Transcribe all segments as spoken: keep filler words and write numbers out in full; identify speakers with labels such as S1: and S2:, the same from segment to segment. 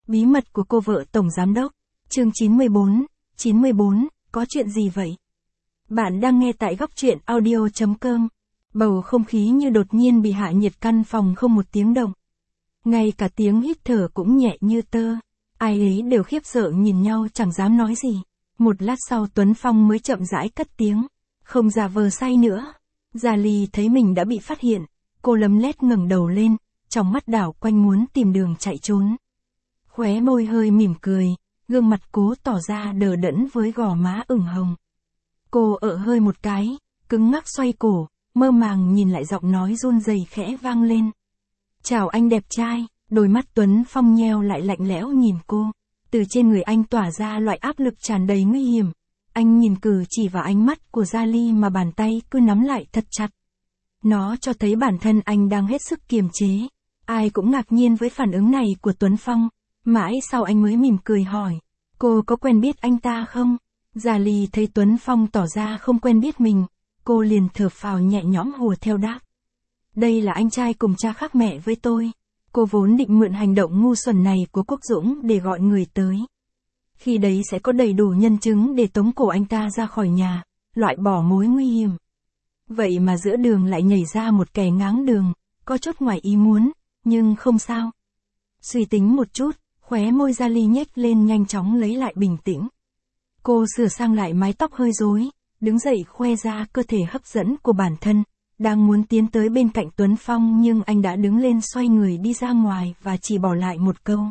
S1: Bí mật của cô vợ tổng giám đốc. Chương chín mươi bốn, chín mươi bốn, có chuyện gì vậy? Bạn đang nghe tại góc truyện audio chấm com. Bầu không khí như đột nhiên bị hạ nhiệt, căn phòng không một tiếng động. Ngay cả tiếng hít thở cũng nhẹ như tơ. Ai ấy đều khiếp sợ nhìn nhau chẳng dám nói gì. Một lát sau Tuấn Phong mới chậm rãi cất tiếng. Không giả vờ say nữa. Gia Ly thấy mình đã bị phát hiện. Cô lấm lét ngẩng đầu lên, trong mắt đảo quanh muốn tìm đường chạy trốn. Khóe môi hơi mỉm cười, gương mặt cố tỏ ra đờ đẫn với gò má ửng hồng. Cô ợ hơi một cái, cứng ngắc xoay cổ, mơ màng nhìn lại, giọng nói run rẩy khẽ vang lên. Chào anh đẹp trai. Đôi mắt Tuấn Phong nheo lại lạnh lẽo nhìn cô. Từ trên người anh tỏa ra loại áp lực tràn đầy nguy hiểm. Anh nhìn cử chỉ vào ánh mắt của Gia Ly mà bàn tay cứ nắm lại thật chặt. Nó cho thấy bản thân anh đang hết sức kiềm chế. Ai cũng ngạc nhiên với phản ứng này của Tuấn Phong. Mãi sau anh mới mỉm cười hỏi. Cô có quen biết anh ta không? Gia Ly thấy Tuấn Phong tỏ ra không quen biết mình. Cô liền thở phào nhẹ nhõm hùa theo đáp. Đây là anh trai cùng cha khác mẹ với tôi. Cô vốn định mượn hành động ngu xuẩn này của Quốc Dũng để gọi người tới. Khi đấy sẽ có đầy đủ nhân chứng để tống cổ anh ta ra khỏi nhà, loại bỏ mối nguy hiểm. Vậy mà giữa đường lại nhảy ra một kẻ ngáng đường, có chút ngoài ý muốn, nhưng không sao. Suy tính một chút, khóe môi Gia Ly nhếch lên, nhanh chóng lấy lại bình tĩnh. Cô sửa sang lại mái tóc hơi rối, đứng dậy khoe ra cơ thể hấp dẫn của bản thân. Đang muốn tiến tới bên cạnh Tuấn Phong nhưng anh đã đứng lên xoay người đi ra ngoài và chỉ bỏ lại một câu.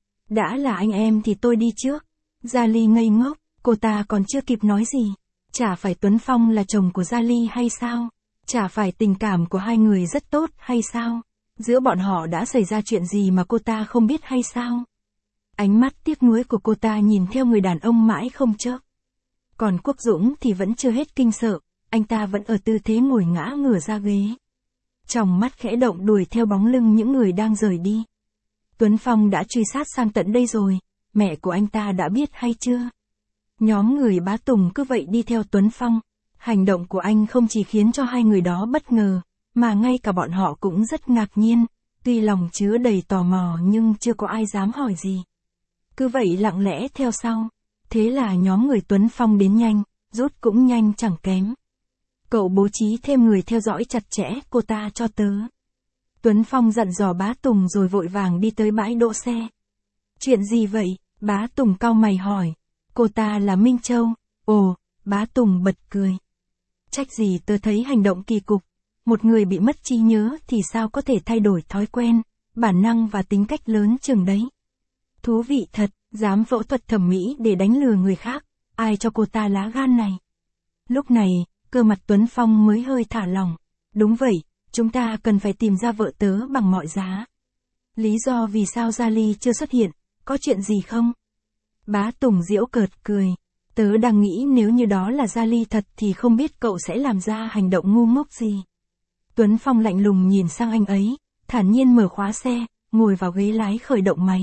S1: Đã là anh em thì tôi đi trước. Gia Ly ngây ngốc, cô ta còn chưa kịp nói gì. Chả phải Tuấn Phong là chồng của Gia Ly hay sao? Chả phải tình cảm của hai người rất tốt hay sao? Giữa bọn họ đã xảy ra chuyện gì mà cô ta không biết hay sao? Ánh mắt tiếc nuối của cô ta nhìn theo người đàn ông mãi không chớp. Còn Quốc Dũng thì vẫn chưa hết kinh sợ. Anh ta vẫn ở tư thế ngồi ngã ngửa ra ghế. Trong mắt khẽ động đuổi theo bóng lưng những người đang rời đi. Tuấn Phong đã truy sát sang tận đây rồi, mẹ của anh ta đã biết hay chưa? Nhóm người Bá Tùng cứ vậy đi theo Tuấn Phong. Hành động của anh không chỉ khiến cho hai người đó bất ngờ, mà ngay cả bọn họ cũng rất ngạc nhiên. Tuy lòng chứa đầy tò mò nhưng chưa có ai dám hỏi gì. Cứ vậy lặng lẽ theo sau. Thế là nhóm người Tuấn Phong đến nhanh, rút cũng nhanh chẳng kém. Cậu bố trí thêm người theo dõi chặt chẽ cô ta cho tớ. Tuấn Phong dặn dò Bá Tùng rồi vội vàng đi tới bãi đỗ xe. Chuyện gì vậy? Bá Tùng cau mày hỏi. Cô ta là Minh Châu. Ồ, Bá Tùng bật cười. Trách gì, tớ thấy hành động kỳ cục. Một người bị mất trí nhớ thì sao có thể thay đổi thói quen, bản năng và tính cách lớn chừng đấy. Thú vị thật, dám phẫu thuật thẩm mỹ để đánh lừa người khác. Ai cho cô ta lá gan này? Lúc này, cơ mặt Tuấn Phong mới hơi thả lỏng. Đúng vậy, chúng ta cần phải tìm ra vợ tớ bằng mọi giá. Lý do vì sao Gia Ly chưa xuất hiện, có chuyện gì không? Bá Tùng giễu cợt cười. Tớ đang nghĩ nếu như đó là Gia Ly thật thì không biết cậu sẽ làm ra hành động ngu ngốc gì. Tuấn Phong lạnh lùng nhìn sang anh ấy, thản nhiên mở khóa xe, ngồi vào ghế lái khởi động máy.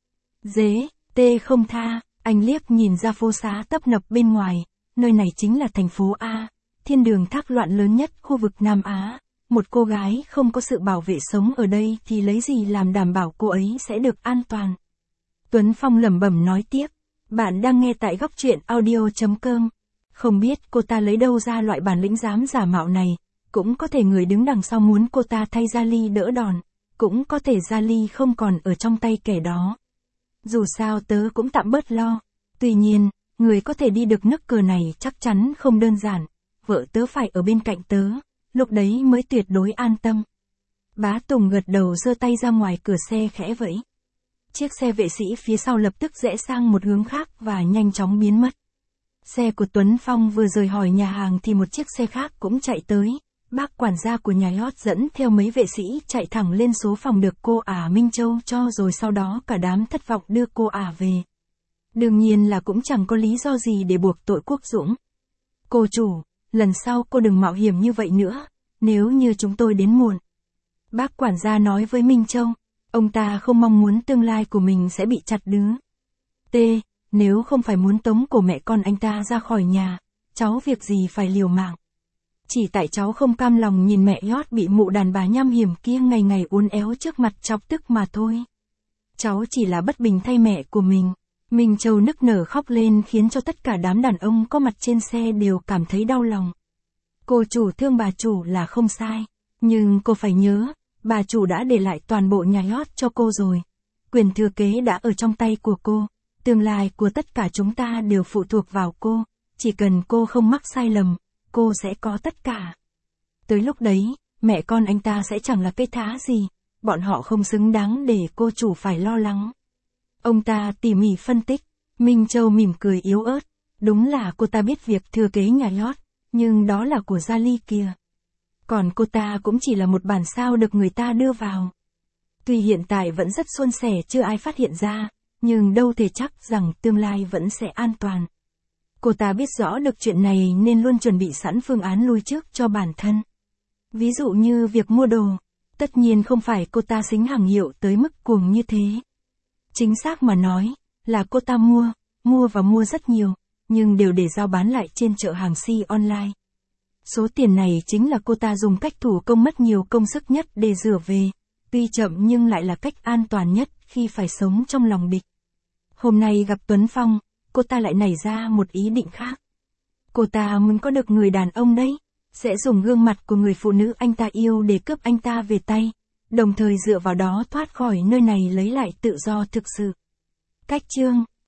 S1: Dế, tê không tha, anh liếc nhìn ra phố xá tấp nập bên ngoài, nơi này chính là thành phố A. Thiên đường thác loạn lớn nhất khu vực Nam Á. Một cô gái không có sự bảo vệ sống ở đây thì lấy gì làm đảm bảo cô ấy sẽ được an toàn. Tuấn Phong lẩm bẩm nói tiếp. Bạn đang nghe tại góc truyện audio chấm com. Không biết cô ta lấy đâu ra loại bản lĩnh dám giả mạo này. Cũng có thể người đứng đằng sau muốn cô ta thay Gia Ly đỡ đòn. Cũng có thể Gia Ly không còn ở trong tay kẻ đó. Dù sao tớ cũng tạm bớt lo. Tuy nhiên, người có thể đi được nước cờ này chắc chắn không đơn giản. Vợ tớ phải ở bên cạnh tớ, lúc đấy mới tuyệt đối an tâm. Bá Tùng gật đầu giơ tay ra ngoài cửa xe khẽ vẫy. Chiếc xe vệ sĩ phía sau lập tức rẽ sang một hướng khác và nhanh chóng biến mất. Xe của Tuấn Phong vừa rời khỏi nhà hàng thì một chiếc xe khác cũng chạy tới. Bác quản gia của nhà yacht dẫn theo mấy vệ sĩ chạy thẳng lên số phòng được cô ả Minh Châu cho, rồi sau đó cả đám thất vọng đưa cô ả về. Đương nhiên là cũng chẳng có lý do gì để buộc tội Quốc Dũng. Cô chủ, lần sau cô đừng mạo hiểm như vậy nữa, nếu như chúng tôi đến muộn. Bác quản gia nói với Minh Châu, ông ta không mong muốn tương lai của mình sẽ bị chặt đứ. T, nếu không phải muốn tống cổ mẹ con anh ta ra khỏi nhà, cháu việc gì phải liều mạng. Chỉ tại cháu không cam lòng nhìn mẹ yacht bị mụ đàn bà nham hiểm kia ngày ngày uốn éo trước mặt chọc tức mà thôi. cháu chỉ là bất bình thay mẹ của mình. Minh Châu nức nở khóc lên khiến cho tất cả đám đàn ông có mặt trên xe đều cảm thấy đau lòng. Cô chủ thương bà chủ là không sai. Nhưng cô phải nhớ, bà chủ đã để lại toàn bộ nhà yacht cho cô rồi. Quyền thừa kế đã ở trong tay của cô. Tương lai của tất cả chúng ta đều phụ thuộc vào cô. Chỉ cần cô không mắc sai lầm, cô sẽ có tất cả. Tới lúc đấy, mẹ con anh ta sẽ chẳng là cái thá gì. Bọn họ không xứng đáng để cô chủ phải lo lắng. Ông ta tỉ mỉ phân tích. Minh Châu mỉm cười yếu ớt. Đúng là cô ta biết việc thừa kế nhà yacht, nhưng đó là của Gia Ly kìa. Còn cô ta cũng chỉ là một bản sao được người ta đưa vào. Tuy hiện tại vẫn rất suôn sẻ chưa ai phát hiện ra, nhưng đâu thể chắc rằng tương lai vẫn sẽ an toàn. Cô ta biết rõ được chuyện này nên luôn chuẩn bị sẵn phương án lui trước cho bản thân. Ví dụ như việc mua đồ, tất nhiên không phải cô ta xính hàng hiệu tới mức cuồng như thế. Chính xác mà nói, là cô ta mua, mua và mua rất nhiều, nhưng đều để giao bán lại trên chợ hàng si online. Số tiền này chính là cô ta dùng cách thủ công mất nhiều công sức nhất để rửa về, tuy chậm nhưng lại là cách an toàn nhất khi phải sống trong lòng địch. Hôm nay gặp Tuấn Phong, cô ta lại nảy ra một ý định khác. Cô ta muốn có được người đàn ông đấy, sẽ dùng gương mặt của người phụ nữ anh ta yêu để cướp anh ta về tay, đồng thời dựa vào đó thoát khỏi nơi này lấy lại tự do thực sự. Cách chương